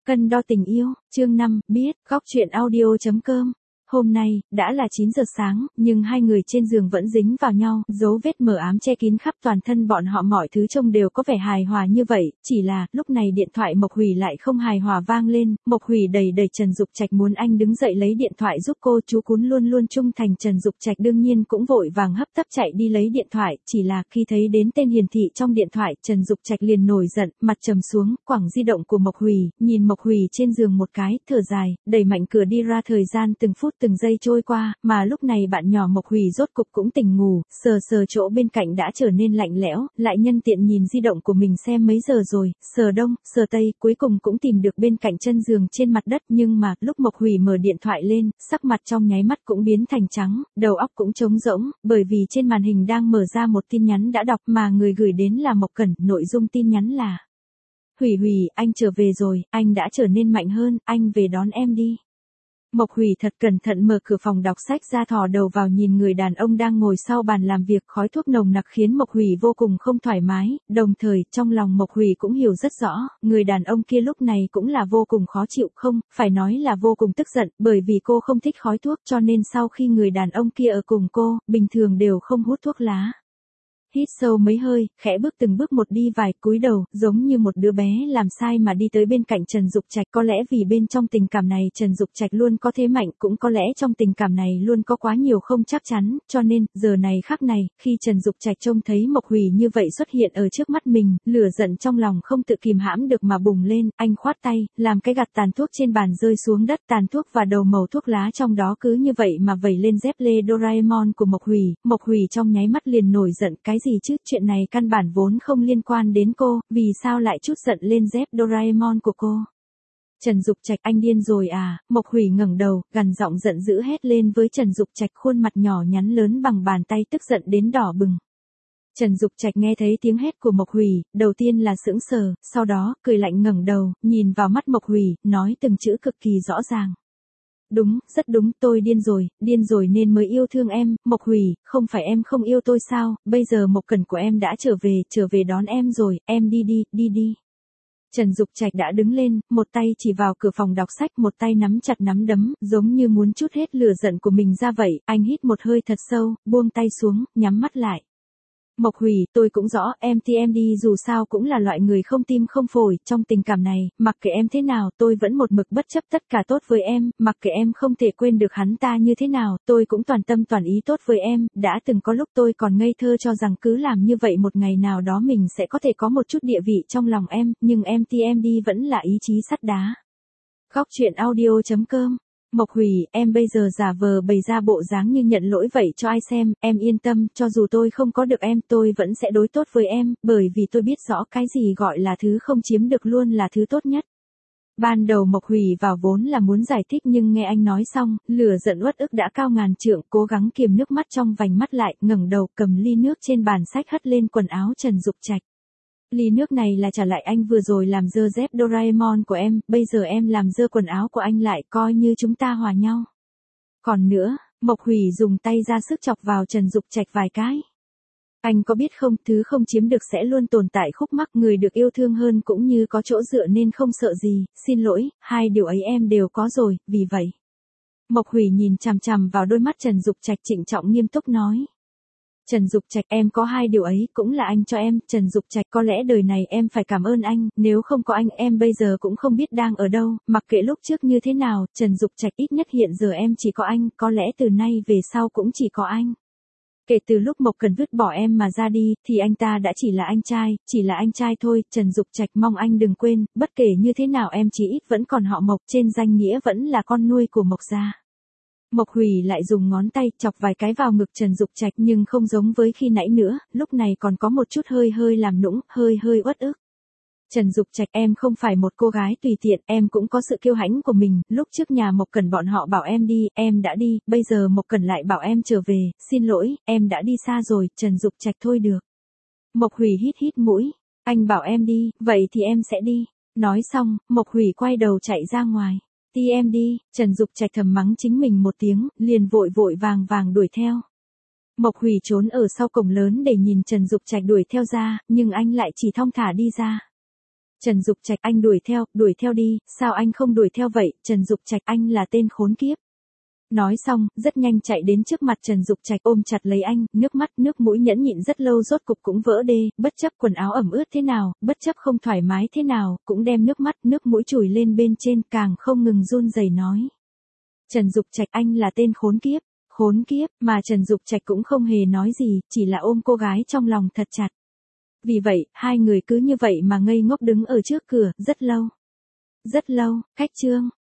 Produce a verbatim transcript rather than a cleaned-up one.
Cân đo tình yêu, chương năm, biết, góc chuyện audio.com. Hôm nay, đã là chín giờ sáng, nhưng hai người trên giường vẫn dính vào nhau, dấu vết mờ ám che kín khắp toàn thân bọn họ, mọi thứ trông đều có vẻ hài hòa như vậy, chỉ là, lúc này điện thoại Mộc Hủy lại không hài hòa vang lên, Mộc Hủy đầy đầy Trần Dục Trạch muốn anh đứng dậy lấy điện thoại giúp cô, chú cún luôn luôn trung thành Trần Dục Trạch đương nhiên cũng vội vàng hấp tấp chạy đi lấy điện thoại, chỉ là, khi thấy đến tên hiển thị trong điện thoại, Trần Dục Trạch liền nổi giận, mặt trầm xuống, quẳng di động của Mộc Hủy, nhìn Mộc Hủy trên giường một cái, thở dài, đẩy mạnh cửa đi ra. Thời gian từng phút từng giây trôi qua, mà lúc này bạn nhỏ Mộc Hủy rốt cục cũng tỉnh ngủ, sờ sờ chỗ bên cạnh đã trở nên lạnh lẽo, lại nhân tiện nhìn di động của mình xem mấy giờ rồi, sờ đông, sờ tây, cuối cùng cũng tìm được bên cạnh chân giường trên mặt đất, nhưng mà, lúc Mộc Hủy mở điện thoại lên, sắc mặt trong nháy mắt cũng biến thành trắng, đầu óc cũng trống rỗng, bởi vì trên màn hình đang mở ra một tin nhắn đã đọc mà người gửi đến là Mộc Cẩn, nội dung tin nhắn là: Hủy Hủy, anh trở về rồi, anh đã trở nên mạnh hơn, anh về đón em đi. Mộc Hủy thật cẩn thận mở cửa phòng đọc sách ra, thò đầu vào nhìn người đàn ông đang ngồi sau bàn làm việc, khói thuốc nồng nặc khiến Mộc Hủy vô cùng không thoải mái, đồng thời, trong lòng Mộc Hủy cũng hiểu rất rõ, người đàn ông kia lúc này cũng là vô cùng khó chịu, không, phải nói là vô cùng tức giận, bởi vì cô không thích khói thuốc cho nên sau khi người đàn ông kia ở cùng cô, bình thường đều không hút thuốc lá. Hít sâu mấy hơi, khẽ bước từng bước một đi vài, cúi đầu, giống như một đứa bé làm sai mà đi tới bên cạnh Trần Dục Trạch, có lẽ vì bên trong tình cảm này Trần Dục Trạch luôn có thế mạnh, cũng có lẽ trong tình cảm này luôn có quá nhiều không chắc chắn, cho nên, giờ này khắc này, khi Trần Dục Trạch trông thấy Mộc Hủy như vậy xuất hiện ở trước mắt mình, lửa giận trong lòng không tự kìm hãm được mà bùng lên, anh khoát tay, làm cái gạt tàn thuốc trên bàn rơi xuống đất, tàn thuốc và đầu mẩu thuốc lá trong đó cứ như vậy mà vẩy lên dép lê Doraemon của Mộc Hủy, Mộc Hủy trong nháy mắt liền nổi giận, cái gì chứ, chuyện này căn bản vốn không liên quan đến cô, vì sao lại chút giận lên dép Doraemon của cô? Trần Dục Trạch, anh điên rồi à? Mộc Hủy ngẩng đầu, gằn giọng giận dữ hét lên với Trần Dục Trạch, khuôn mặt nhỏ nhắn lớn bằng bàn tay tức giận đến đỏ bừng. Trần Dục Trạch nghe thấy tiếng hét của Mộc Hủy, đầu tiên là sững sờ, sau đó, cười lạnh ngẩng đầu, nhìn vào mắt Mộc Hủy, nói từng chữ cực kỳ rõ ràng. Đúng, rất đúng, tôi điên rồi, điên rồi nên mới yêu thương em, Mộc Hủy, không phải em không yêu tôi sao, bây giờ Mộc Cẩn của em đã trở về, trở về đón em rồi, em đi đi, đi đi. Trần Dục Trạch đã đứng lên, một tay chỉ vào cửa phòng đọc sách, một tay nắm chặt nắm đấm, giống như muốn trút hết lửa giận của mình ra vậy, anh hít một hơi thật sâu, buông tay xuống, nhắm mắt lại. Mộc Hủy, tôi cũng rõ, em thì em đi dù sao cũng là loại người không tim không phổi, trong tình cảm này, mặc kệ em thế nào, tôi vẫn một mực bất chấp tất cả tốt với em, mặc kệ em không thể quên được hắn ta như thế nào, tôi cũng toàn tâm toàn ý tốt với em, đã từng có lúc tôi còn ngây thơ cho rằng cứ làm như vậy một ngày nào đó mình sẽ có thể có một chút địa vị trong lòng em, nhưng em thì em đi vẫn là ý chí sắt đá. Góc chuyện audio.com. Mộc Hủy, em bây giờ giả vờ bày ra bộ dáng như nhận lỗi vậy cho ai xem, em yên tâm, cho dù tôi không có được em, tôi vẫn sẽ đối tốt với em, bởi vì tôi biết rõ cái gì gọi là thứ không chiếm được luôn là thứ tốt nhất. Ban đầu Mộc Hủy vào vốn là muốn giải thích nhưng nghe anh nói xong, lửa giận uất ức đã cao ngàn trượng, cố gắng kiềm nước mắt trong vành mắt lại, ngẩng đầu cầm ly nước trên bàn sách hất lên quần áo Trần Dục Trạch. Ly nước này là trả lại anh vừa rồi làm dơ dép Doraemon của em, bây giờ em làm dơ quần áo của anh lại, coi như chúng ta hòa nhau. Còn nữa, Mộc Hủy dùng tay ra sức chọc vào Trần Dục Trạch vài cái. Anh có biết không, thứ không chiếm được sẽ luôn tồn tại khúc mắc, người được yêu thương hơn cũng như có chỗ dựa nên không sợ gì, xin lỗi, hai điều ấy em đều có rồi, vì vậy. Mộc Hủy nhìn chằm chằm vào đôi mắt Trần Dục Trạch trịnh trọng nghiêm túc nói. Trần Dục Trạch, em có hai điều ấy, cũng là anh cho em, Trần Dục Trạch, có lẽ đời này em phải cảm ơn anh, nếu không có anh em bây giờ cũng không biết đang ở đâu, mặc kệ lúc trước như thế nào, Trần Dục Trạch, ít nhất hiện giờ em chỉ có anh, có lẽ từ nay về sau cũng chỉ có anh. Kể từ lúc Mộc Cần vứt bỏ em mà ra đi, thì anh ta đã chỉ là anh trai, chỉ là anh trai thôi, Trần Dục Trạch, mong anh đừng quên, bất kể như thế nào em chỉ ít vẫn còn họ Mộc, trên danh nghĩa vẫn là con nuôi của Mộc gia. Mộc Hủy lại dùng ngón tay chọc vài cái vào ngực Trần Dục Trạch nhưng không giống với khi nãy nữa, lúc này còn có một chút hơi hơi làm nũng, hơi hơi uất ức. Trần Dục Trạch, em không phải một cô gái tùy tiện, em cũng có sự kiêu hãnh của mình, lúc trước nhà Mộc Cẩn bọn họ bảo em đi, em đã đi, bây giờ Mộc Cẩn lại bảo em trở về, xin lỗi, em đã đi xa rồi, Trần Dục Trạch, thôi được. Mộc Hủy hít hít mũi, anh bảo em đi, vậy thì em sẽ đi. Nói xong, Mộc Hủy quay đầu chạy ra ngoài. Đi em đi, Trần Dục Trạch thầm mắng chính mình một tiếng, liền vội vội vàng vàng đuổi theo. Mộc Hủy trốn ở sau cổng lớn để nhìn Trần Dục Trạch đuổi theo ra, nhưng anh lại chỉ thong thả đi ra. Trần Dục Trạch, anh đuổi theo, đuổi theo đi, sao anh không đuổi theo vậy, Trần Dục Trạch, anh là tên khốn kiếp. Nói xong, rất nhanh chạy đến trước mặt Trần Dục Trạch ôm chặt lấy anh, nước mắt, nước mũi nhẫn nhịn rất lâu rốt cục cũng vỡ đê, bất chấp quần áo ẩm ướt thế nào, bất chấp không thoải mái thế nào, cũng đem nước mắt, nước mũi chùi lên bên trên, càng không ngừng run rẩy nói. Trần Dục Trạch, anh là tên khốn kiếp, khốn kiếp, mà Trần Dục Trạch cũng không hề nói gì, chỉ là ôm cô gái trong lòng thật chặt. Vì vậy, hai người cứ như vậy mà ngây ngốc đứng ở trước cửa, rất lâu. Rất lâu, khách trương.